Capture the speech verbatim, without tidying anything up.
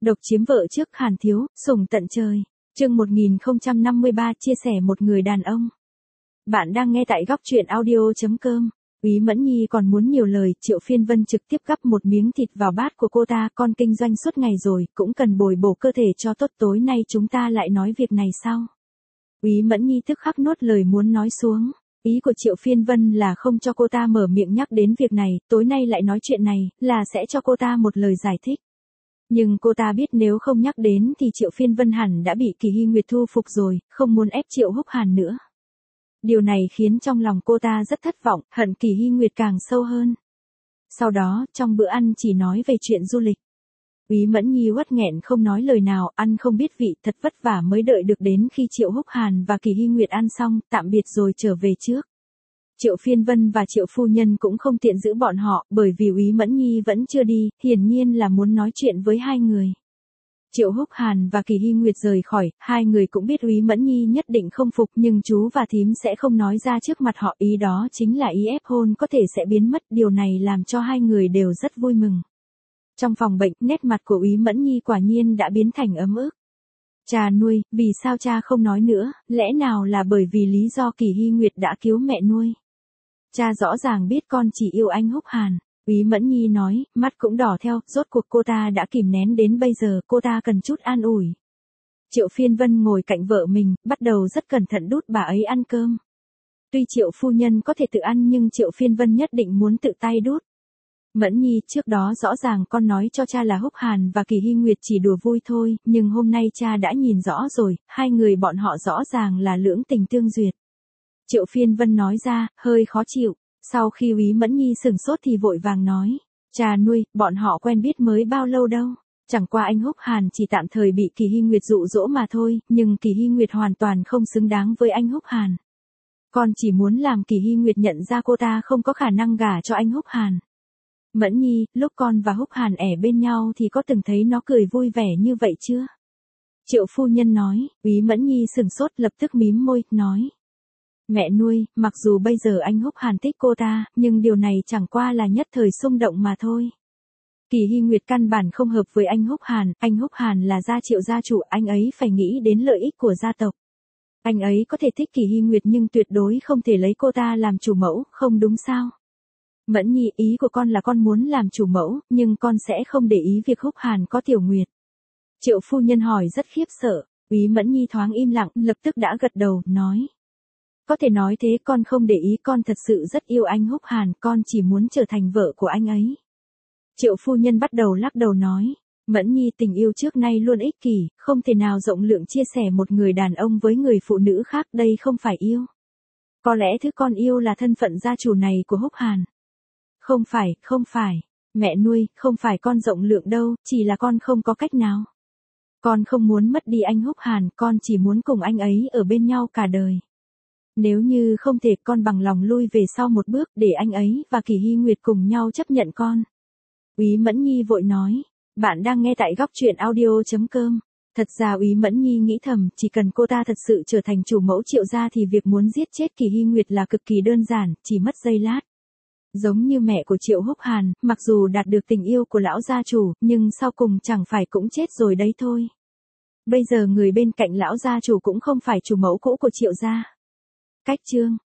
Độc chiếm vợ trước Hàn Thiếu, sủng tận trời. Chương một nghìn không trăm năm mươi ba chia sẻ một người đàn ông. Bạn đang nghe tại góc truyện audio chấm com. Úy Mẫn Nhi còn muốn nhiều lời, Triệu Phiên Vân trực tiếp gắp một miếng thịt vào bát của cô ta, con kinh doanh suốt ngày rồi, cũng cần bồi bổ cơ thể cho tốt, tối nay chúng ta lại nói việc này sau. Úy Mẫn Nhi tức khắc nuốt lời muốn nói xuống. Ý của Triệu Phiên Vân là không cho cô ta mở miệng nhắc đến việc này, tối nay lại nói chuyện này, là sẽ cho cô ta một lời giải thích. Nhưng cô ta biết nếu không nhắc đến thì Triệu Phiên Vân hẳn đã bị Kỳ Hy Nguyệt thu phục rồi, không muốn ép Triệu Húc Hàn nữa. Điều này khiến trong lòng cô ta rất thất vọng, hận Kỳ Hy Nguyệt càng sâu hơn. Sau đó, trong bữa ăn chỉ nói về chuyện du lịch. Úy Mẫn Nhi uất nghẹn không nói lời nào, ăn không biết vị, thật vất vả mới đợi được đến khi Triệu Húc Hàn và Kỳ Hy Nguyệt ăn xong, tạm biệt rồi trở về trước. Triệu Phiên Vân và Triệu Phu Nhân cũng không tiện giữ bọn họ, bởi vì Úy Mẫn Nhi vẫn chưa đi, hiển nhiên là muốn nói chuyện với hai người. Triệu Húc Hàn và Kỳ Hy Nguyệt rời khỏi, hai người cũng biết Úy Mẫn Nhi nhất định không phục, nhưng chú và thím sẽ không nói ra trước mặt họ, ý đó chính là ý ép hôn có thể sẽ biến mất, điều này làm cho hai người đều rất vui mừng. Trong phòng bệnh, nét mặt của Úy Mẫn Nhi quả nhiên đã biến thành ấm ức. Cha nuôi, vì sao cha không nói nữa, lẽ nào là bởi vì lý do Kỳ Hy Nguyệt đã cứu mẹ nuôi? Cha rõ ràng biết con chỉ yêu anh Húc Hàn. Úy Mẫn Nhi nói, mắt cũng đỏ theo, rốt cuộc cô ta đã kìm nén đến bây giờ, cô ta cần chút an ủi. Triệu Phiên Vân ngồi cạnh vợ mình, bắt đầu rất cẩn thận đút bà ấy ăn cơm. Tuy Triệu Phu Nhân có thể tự ăn nhưng Triệu Phiên Vân nhất định muốn tự tay đút. Mẫn Nhi, trước đó rõ ràng con nói cho cha là Húc Hàn và Kỳ Hy Nguyệt chỉ đùa vui thôi, nhưng hôm nay cha đã nhìn rõ rồi, hai người bọn họ rõ ràng là lưỡng tình tương duyệt. Triệu Phiên Vân nói ra, hơi khó chịu, sau khi Úy Mẫn Nhi sửng sốt thì vội vàng nói, cha nuôi, bọn họ quen biết mới bao lâu đâu, chẳng qua anh Húc Hàn chỉ tạm thời bị Kỳ Hy Nguyệt dụ dỗ mà thôi, nhưng Kỳ Hy Nguyệt hoàn toàn không xứng đáng với anh Húc Hàn. Con chỉ muốn làm Kỳ Hy Nguyệt nhận ra cô ta không có khả năng gả cho anh Húc Hàn. Mẫn Nhi, lúc con và Húc Hàn ẻ bên nhau thì có từng thấy nó cười vui vẻ như vậy chưa? Triệu Phu Nhân nói, Úy Mẫn Nhi sửng sốt lập tức mím môi, nói. Mẹ nuôi, mặc dù bây giờ anh Húc Hàn thích cô ta, nhưng điều này chẳng qua là nhất thời xung động mà thôi. Kỳ Hy Nguyệt căn bản không hợp với anh Húc Hàn, anh Húc Hàn là gia Triệu gia chủ, anh ấy phải nghĩ đến lợi ích của gia tộc. Anh ấy có thể thích Kỳ Hy Nguyệt nhưng tuyệt đối không thể lấy cô ta làm chủ mẫu, không đúng sao? Mẫn Nhi, ý của con là con muốn làm chủ mẫu, nhưng con sẽ không để ý việc Húc Hàn có Tiểu Nguyệt. Triệu Phu Nhân hỏi rất khiếp sợ, Úy Mẫn Nhi thoáng im lặng, lập tức đã gật đầu, nói. Có thể nói thế, con không để ý, con thật sự rất yêu anh Húc Hàn, con chỉ muốn trở thành vợ của anh ấy. Triệu Phu Nhân bắt đầu lắc đầu nói, Mẫn Nhi, tình yêu trước nay luôn ích kỷ, không thể nào rộng lượng chia sẻ một người đàn ông với người phụ nữ khác, đây không phải yêu. Có lẽ thứ con yêu là thân phận gia chủ này của Húc Hàn. Không phải, không phải, mẹ nuôi, không phải con rộng lượng đâu, chỉ là con không có cách nào. Con không muốn mất đi anh Húc Hàn, con chỉ muốn cùng anh ấy ở bên nhau cả đời. Nếu như không thể, con bằng lòng lui về sau một bước để anh ấy và Kỳ Hy Nguyệt cùng nhau chấp nhận con. Úy Mẫn Nhi vội nói, bạn đang nghe tại góc truyện audio chấm com. Thật ra Úy Mẫn Nhi nghĩ thầm, chỉ cần cô ta thật sự trở thành chủ mẫu Triệu gia thì việc muốn giết chết Kỳ Hy Nguyệt là cực kỳ đơn giản, chỉ mất giây lát. Giống như mẹ của Triệu Húc Hàn, mặc dù đạt được tình yêu của lão gia chủ, nhưng sau cùng chẳng phải cũng chết rồi đấy thôi. Bây giờ người bên cạnh lão gia chủ cũng không phải chủ mẫu cũ của Triệu gia. Cách chương